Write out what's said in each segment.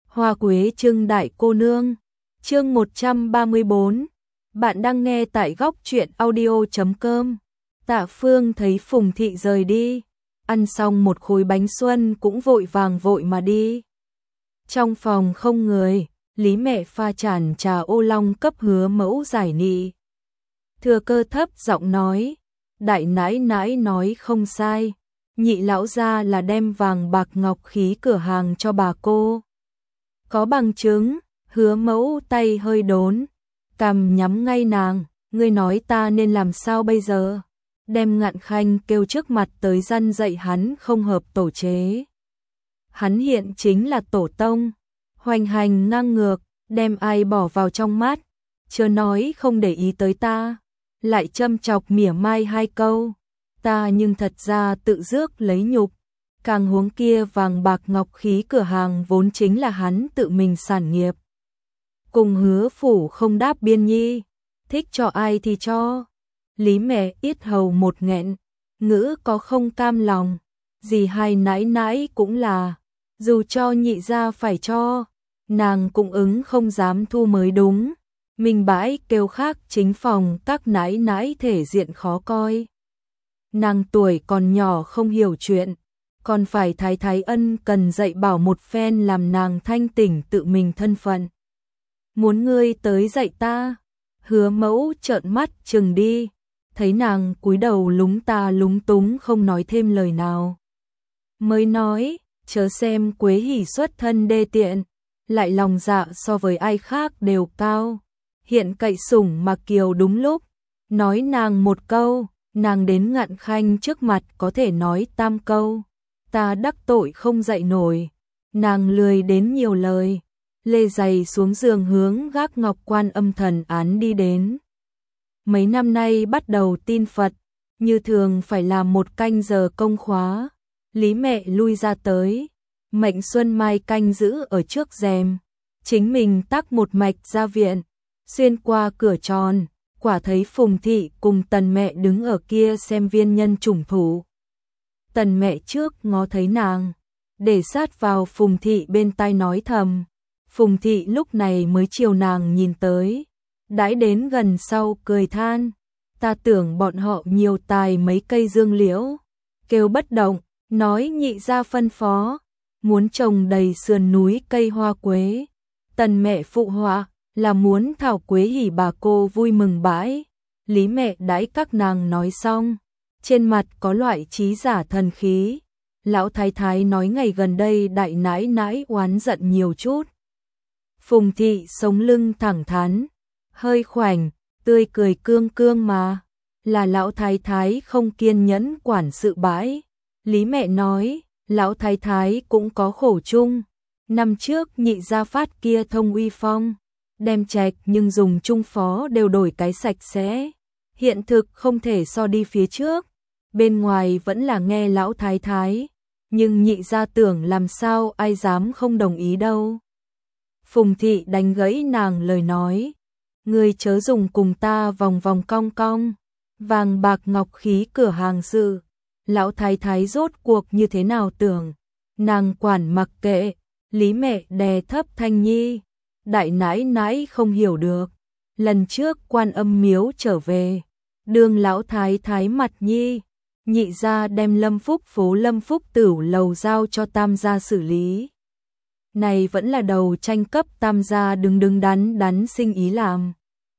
Hoa quế trưng đại cô nương. Chương 134. Bạn đang nghe tại góc truyện audio.com. Tạ Phương thấy Phùng Thị rời đi, ăn xong một khối bánh xuân cũng vội vàng vội mà đi. Trong phòng không người, Lý mẹ pha tràn trà ô long cấp Hứa Mẫu giải nị. Thừa Cơ thấp giọng nói, đại nãi nãi nói không sai, nhị lão gia là đem vàng bạc ngọc khí cửa hàng cho bà cô. Có bằng chứng. Hứa Mẫu tay hơi đốn, cằm nhắm ngay nàng, ngươi nói ta nên làm sao bây giờ? Đem Ngạn Khanh kêu trước mặt tới răn dạy hắn không hợp tổ chế. Hắn hiện chính là tổ tông, hoành hành ngang ngược, đem ai bỏ vào trong mắt, chưa nói không để ý tới ta, lại châm chọc mỉa mai hai câu, ta nhưng thật ra tự rước lấy nhục. Càng huống kia vàng bạc ngọc khí cửa hàng vốn chính là hắn tự mình sản nghiệp. Cùng Hứa phủ không đáp biên nhi, thích cho ai thì cho. Lý mẹ yết hầu một nghẹn, ngữ có không cam lòng, dì hai nãi nãi cũng là, dù cho nhị gia phải cho, nàng cũng ứng không dám thu mới đúng. Minh bãi kêu khác chính phòng các nãi nãi thể diện khó coi. Nàng tuổi còn nhỏ không hiểu chuyện, còn phải thái thái ân cần dạy bảo một phen làm nàng thanh tỉnh tự mình thân phận. Muốn ngươi tới dạy ta? Hứa Mẫu trợn mắt chừng đi, thấy nàng cúi đầu lúng ta lúng túng không nói thêm lời nào. Mới nói, chớ xem Quế Hỉ xuất thân đê tiện, lại lòng dạ so với ai khác đều cao. Hiện cậy sủng mà kiều đúng lúc, nói nàng một câu, nàng đến Ngạn Khanh trước mặt có thể nói tam câu. Ta đắc tội không dậy nổi, nàng lười đến nhiều lời, lê giày xuống giường hướng gác ngọc Quan Âm thần án đi đến. Mấy năm nay bắt đầu tin Phật, như thường phải làm một canh giờ công khóa. Lý mẹ lui ra tới, Mệnh Xuân Mai canh giữ ở trước rèm, chính mình tắc một mạch ra viện, xuyên qua cửa tròn, quả thấy Phùng Thị cùng Tần mẹ đứng ở kia xem viên nhân trùng thủ. Tần mẹ trước ngó thấy nàng, để sát vào Phùng Thị bên tai nói thầm. Phùng Thị lúc này mới chiều nàng nhìn tới, đãi đến gần sau cười than, ta tưởng bọn họ nhiều tài mấy cây dương liễu, kêu bất động, nói nhị gia phân phó, muốn trồng đầy sườn núi cây hoa quế. Tần mẹ phụ họa là muốn thảo Quế Hỉ bà cô vui mừng bãi. Lý mẹ đãi các nàng nói xong, trên mặt có loại trí giả thần khí. Lão thái thái nói ngày gần đây đại nãi nãi oán giận nhiều chút. Phùng Thị sống lưng thẳng thắn, hơi khoảnh, tươi cười cương cương mà, là lão thái thái không kiên nhẫn quản sự bãi. Lý mẹ nói, lão thái thái cũng có khổ chung, năm trước nhị gia phát kia thông uy phong, đem trạch nhưng dùng chung phó đều đổi cái sạch sẽ, hiện thực không thể so đi phía trước. Bên ngoài vẫn là nghe lão thái thái, nhưng nhị gia tưởng làm sao ai dám không đồng ý đâu. Phùng Thị đánh gãy nàng lời nói, ngươi chớ dùng cùng ta vòng vòng cong cong, vàng bạc ngọc khí cửa hàng sự, lão thái thái rốt cuộc như thế nào tưởng, nàng quản mặc kệ. Lý mẹ đè thấp thanh nhi, đại nãi nãi không hiểu được, lần trước Quan Âm miếu trở về, đương lão thái thái mặt nhi, nhị gia đem Lâm Phúc phố Lâm Phúc Tửu lầu giao cho Tam gia xử lý. Này vẫn là đầu tranh cấp Tam gia đứng đắn sinh ý làm.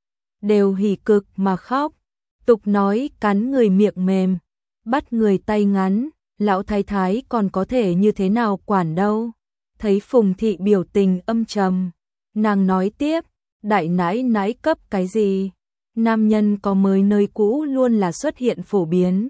Đều hỉ cực mà khóc, tục nói cắn người miệng mềm, bắt người tay ngắn, lão thái thái còn có thể như thế nào quản đâu. Thấy Phùng Thị biểu tình âm trầm, nàng nói tiếp, đại nãi nãi cấp cái gì? Nam nhân có mới nơi cũ luôn là xuất hiện phổ biến.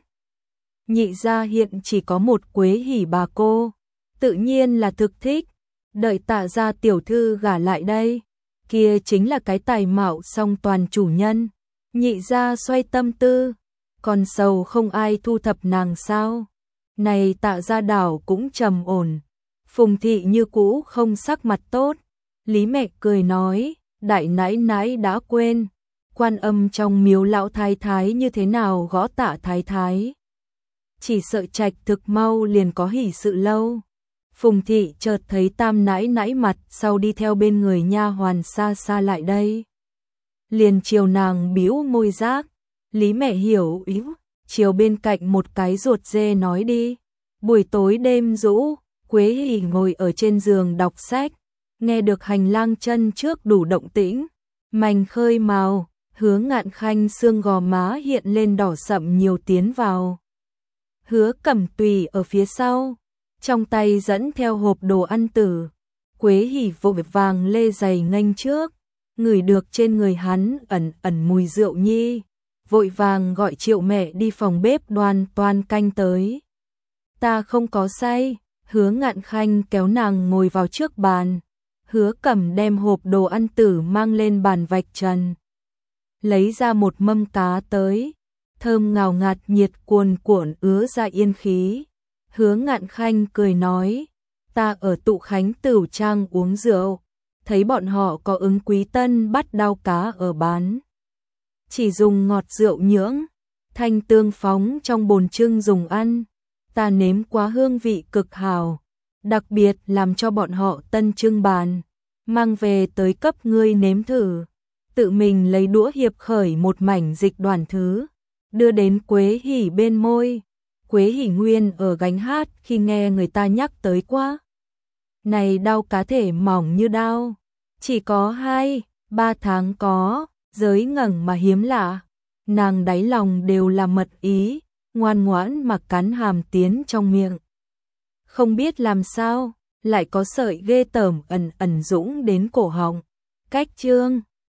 Nhị gia hiện chỉ có một Quế Hỉ bà cô, tự nhiên là thực thích, đợi Tạ gia tiểu thư gả lại đây, kia chính là cái tài mạo song toàn chủ nhân. Nhị gia xoay tâm tư, còn sầu không ai thu thập nàng sao? Này Tạ gia đảo cũng trầm ổn. Phùng Thị như cũ không sắc mặt tốt. Lý mẹ cười nói, đại nãi nãi đã quên, Quan Âm trong miếu lão thái thái như thế nào gõ Tạ thái thái. Chỉ sợ trạch thực mau liền có hỷ sự lâu. Phùng thị chợt thấy Tam nãi nãi mặt sau đi theo bên người nha hoàn xa xa lại đây. Liền chiều nàng bĩu môi giác, Lý mẹ hiểu ý, chiều bên cạnh một cái ruột dê nói đi. Buổi tối đêm rũ, Quế Hỉ ngồi ở trên giường đọc sách, nghe được hành lang chân trước đủ động tĩnh, mành khơi màu, Hứa Ngạn Khanh xương gò má hiện lên đỏ sậm nhiều tiến vào. Hứa Cẩm Tùy ở phía sau, trong tay dẫn theo hộp đồ ăn tử. Quế Hỉ vội vàng lê giày nghênh trước, ngửi được trên người hắn ẩn ẩn mùi rượu nhi, vội vàng gọi Triệu mẹ đi phòng bếp đoan toan canh tới. Ta không có say. Hứa Ngạn Khanh kéo nàng ngồi vào trước bàn. Hứa Cẩm đem hộp đồ ăn tử mang lên bàn vạch trần, lấy ra một mâm cá tới, thơm ngào ngạt nhiệt cuồn cuộn ứa ra yên khí. Hứa Ngạn Khanh cười nói, ta ở Tụ Khánh Tửu Trang uống rượu, thấy bọn họ có ứng Quý Tân bắt đao cá ở bán, chỉ dùng ngọt rượu nhưỡng, thanh tương phóng trong bồn trưng dùng ăn, ta nếm quá hương vị cực hảo, đặc biệt làm cho bọn họ tân trưng bàn, mang về tới cấp ngươi nếm thử. Tự mình lấy đũa hiệp khởi một mảnh dịch đoàn thứ, đưa đến Quế Hỉ bên môi. Quế Hỉ nguyên ở gánh hát khi nghe người ta nhắc tới quá. Này đao cá thể mỏng như đao, chỉ có 2-3 tháng có, giới ngẩng mà hiếm lạ. Nàng đáy lòng đều là mật ý, ngoan ngoãn mà cắn hàm tiến trong miệng. Không biết làm sao, lại có sợi ghê tởm ẩn ẩn dũng đến cổ họng. Cách chương